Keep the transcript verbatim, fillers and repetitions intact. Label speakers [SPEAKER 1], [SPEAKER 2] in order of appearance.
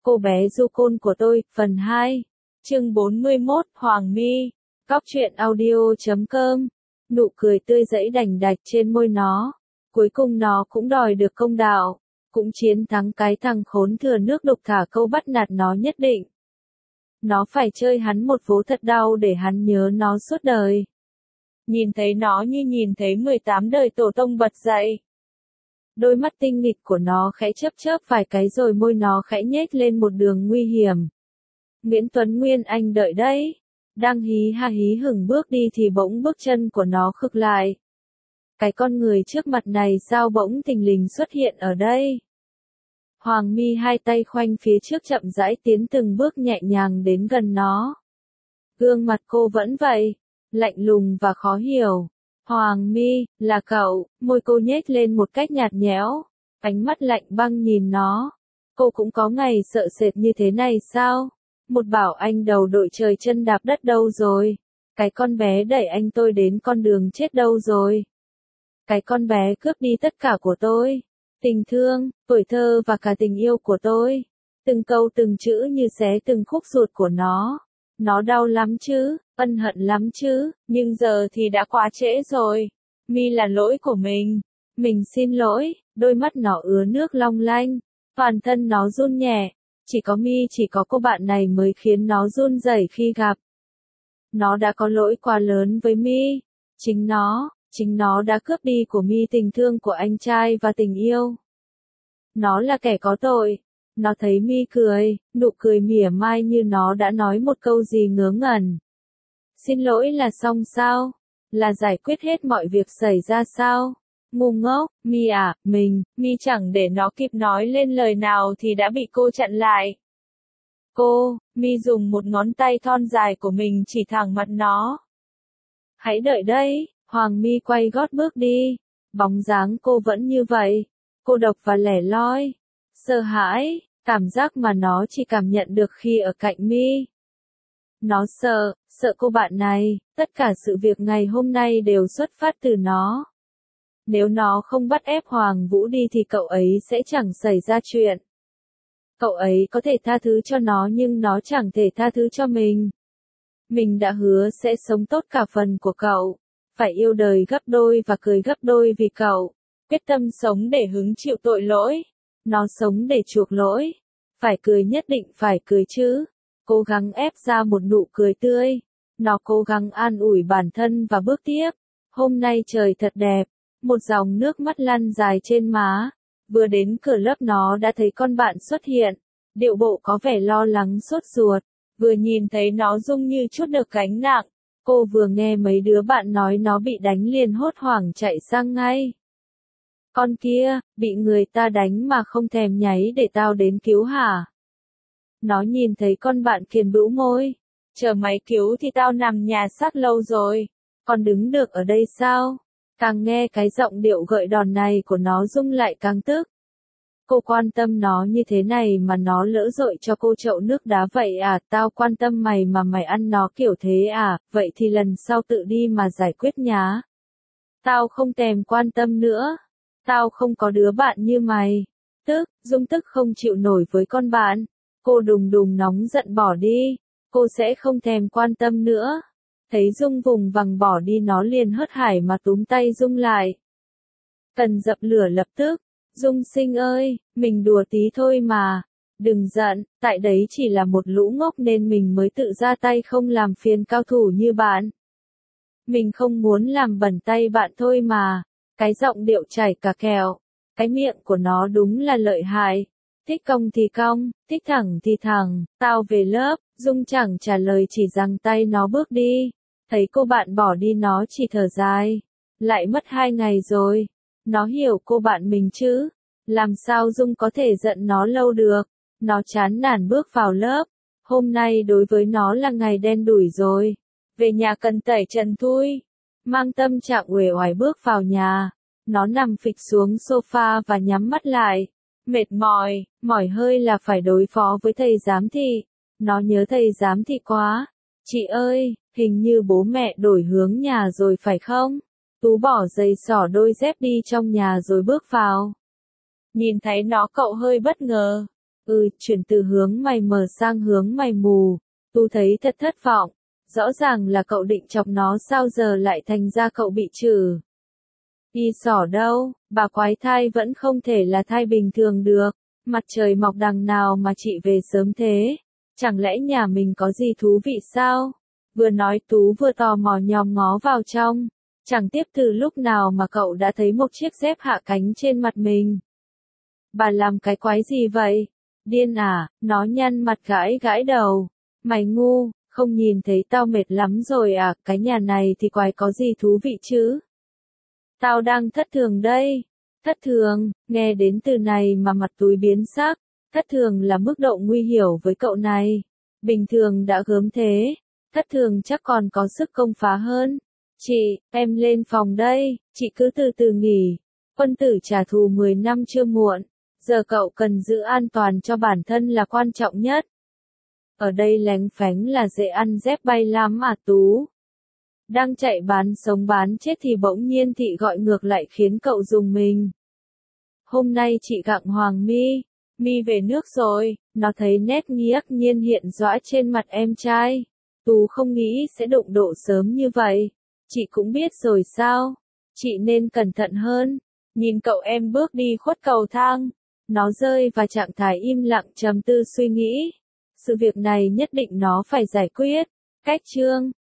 [SPEAKER 1] Cô bé du côn của tôi, phần hai. Chương bốn mươi mốt, Hoàng My. Cóc truyện audio chấm com. Nụ cười tươi giãy đành đạch trên môi nó. Cuối cùng nó cũng đòi được công đạo. Cũng chiến thắng cái thằng khốn thừa nước đục thả câu bắt nạt nó nhất định. Nó phải chơi hắn một vố thật đau để hắn nhớ nó suốt đời. Nhìn thấy nó như nhìn thấy mười tám đời tổ tông bật dậy. Đôi mắt tinh nghịch của nó khẽ chớp chớp vài cái rồi môi nó khẽ nhếch lên một đường nguy hiểm. Nguyễn Tuấn Nguyên anh đợi đấy. Đang hí ha hí hửng bước đi thì bỗng bước chân của nó khựng lại. Cái con người trước mặt này sao bỗng thình lình xuất hiện ở đây? Hoàng My hai tay khoanh phía trước chậm rãi tiến từng bước nhẹ nhàng đến gần nó. Gương mặt cô vẫn vậy, lạnh lùng và khó hiểu. Hoàng My, là cậu, môi cô nhếch lên một cách nhạt nhẽo, ánh mắt lạnh băng nhìn nó. Cô cũng có ngày sợ sệt như thế này sao? Một bảo anh đầu đội trời chân đạp đất đâu rồi? Cái con bé đẩy anh tôi đến con đường chết đâu rồi? Cái con bé cướp đi tất cả của tôi. Tình thương, tuổi thơ và cả tình yêu của tôi. Từng câu từng chữ như xé từng khúc ruột của nó. Nó đau lắm chứ, ân hận lắm chứ, nhưng giờ thì đã quá trễ rồi. My là lỗi của mình. Mình xin lỗi. Đôi mắt nó ứa nước long lanh. Toàn thân nó run nhẹ. Chỉ có My, chỉ có cô bạn này mới khiến nó run rẩy khi gặp. Nó đã có lỗi quá lớn với My. Chính nó, chính nó đã cướp đi của My tình thương của anh trai và tình yêu. Nó là kẻ có tội. Nó thấy My cười, nụ cười mỉa mai như nó đã nói một câu gì ngớ ngẩn. Xin lỗi là xong sao? Là giải quyết hết mọi việc xảy ra sao? Ngu ngốc, My à, mình, My chẳng để nó kịp nói lên lời nào thì đã bị cô chặn lại. Cô, My dùng một ngón tay thon dài của mình chỉ thẳng mặt nó. Hãy đợi đấy, Hoàng My quay gót bước đi. Bóng dáng cô vẫn như vậy. Cô độc và lẻ loi. Sợ hãi, cảm giác mà nó chỉ cảm nhận được khi ở cạnh My. Nó sợ, sợ cô bạn này, tất cả sự việc ngày hôm nay đều xuất phát từ nó. Nếu nó không bắt ép Hoàng Vũ đi thì cậu ấy sẽ chẳng xảy ra chuyện. Cậu ấy có thể tha thứ cho nó nhưng nó chẳng thể tha thứ cho mình. Mình đã hứa sẽ sống tốt cả phần của cậu, phải yêu đời gấp đôi và cười gấp đôi vì cậu, quyết tâm sống để hứng chịu tội lỗi. Nó sống để chuộc lỗi, phải cười nhất định phải cười chứ. Cố gắng ép ra một nụ cười tươi. Nó cố gắng an ủi bản thân và bước tiếp. Hôm nay trời thật đẹp. Một dòng nước mắt lăn dài trên má. Vừa đến cửa lớp nó đã thấy con bạn xuất hiện. Điệu bộ có vẻ lo lắng sốt ruột. Vừa nhìn thấy nó rung như chút được gánh nặng. Cô vừa nghe mấy đứa bạn nói nó bị đánh liền hốt hoảng chạy sang ngay. Con kia, bị người ta đánh mà không thèm nháy để tao đến cứu hả? Nó nhìn thấy con bạn kiền bĩu môi. Chờ mày cứu thì tao nằm nhà xác lâu rồi. Còn đứng được ở đây sao? Càng nghe cái giọng điệu gợi đòn này của nó rung lại càng tức. Cô quan tâm nó như thế này mà nó lỡ dội cho cô chậu nước đá vậy à? Tao quan tâm mày mà mày ăn nó kiểu thế à? Vậy thì lần sau tự đi mà giải quyết nhá. Tao không thèm quan tâm nữa. Tao không có đứa bạn như mày. Tức, Dung tức không chịu nổi với con bạn. Cô đùng đùng nóng giận bỏ đi. Cô sẽ không thèm quan tâm nữa. Thấy Dung vùng vằng bỏ đi nó liền hớt hải mà túm tay Dung lại. Cần dập lửa lập tức. Dung sinh ơi, mình đùa tí thôi mà. Đừng giận, tại đấy chỉ là một lũ ngốc nên mình mới tự ra tay không làm phiền cao thủ như bạn. Mình không muốn làm bẩn tay bạn thôi mà. Cái giọng điệu chảy cả kẹo. Cái miệng của nó đúng là lợi hại. Thích cong thì cong, thích thẳng thì thẳng. Tao về lớp, Dung chẳng trả lời chỉ giằng tay nó bước đi. Thấy cô bạn bỏ đi nó chỉ thở dài. Lại mất hai ngày rồi. Nó hiểu cô bạn mình chứ. Làm sao Dung có thể giận nó lâu được. Nó chán nản bước vào lớp. Hôm nay đối với nó là ngày đen đủi rồi. Về nhà cần tẩy trần thui. Mang tâm trạng uể oải bước vào nhà. Nó nằm phịch xuống sofa và nhắm mắt lại. Mệt mỏi, mỏi hơi là phải đối phó với thầy giám thị. Nó nhớ thầy giám thị quá. Chị ơi, hình như bố mẹ đổi hướng nhà rồi phải không? Tú bỏ giày xỏ đôi dép đi trong nhà rồi bước vào. Nhìn thấy nó cậu hơi bất ngờ. Ừ, chuyển từ hướng mày mờ sang hướng mày mù. Tú thấy thật thất vọng. Rõ ràng là cậu định chọc nó, sao giờ lại thành ra cậu bị trừ. Y xỏ đâu, bà quái thai vẫn không thể là thai bình thường được. Mặt trời mọc đằng nào mà chị về sớm thế? Chẳng lẽ nhà mình có gì thú vị sao? Vừa nói Tú vừa tò mò nhòm ngó vào trong. Chẳng tiếp từ lúc nào mà cậu đã thấy một chiếc dép hạ cánh trên mặt mình. Bà làm cái quái gì vậy? Điên à? Nó nhăn mặt gãi gãi đầu. Mày ngu, không nhìn thấy tao mệt lắm rồi à? Cái nhà này thì quái có gì thú vị chứ? Tao đang thất thường đây. Thất thường, nghe đến từ này mà mặt Túi biến sắc. Thất thường là mức độ nguy hiểu với cậu này. Bình thường đã gớm thế. Thất thường chắc còn có sức công phá hơn. Chị, em lên phòng đây, chị cứ từ từ nghỉ. Quân tử trả thù mười năm chưa muộn. Giờ cậu cần giữ an toàn cho bản thân là quan trọng nhất. Ở đây lánh phánh là dễ ăn dép bay lắm à Tú. Đang chạy bán sống bán chết thì bỗng nhiên Thị gọi ngược lại khiến cậu rùng mình. Hôm nay chị gặng Hoàng My, My về nước rồi, nó thấy nét nghiếc nhiên hiện rõ trên mặt em trai. Tú không nghĩ sẽ đụng độ sớm như vậy. Chị cũng biết rồi sao, chị nên cẩn thận hơn. Nhìn cậu em bước đi khuất cầu thang, nó rơi vào trạng thái im lặng trầm tư suy nghĩ. Sự việc này nhất định nó phải giải quyết. Cách chương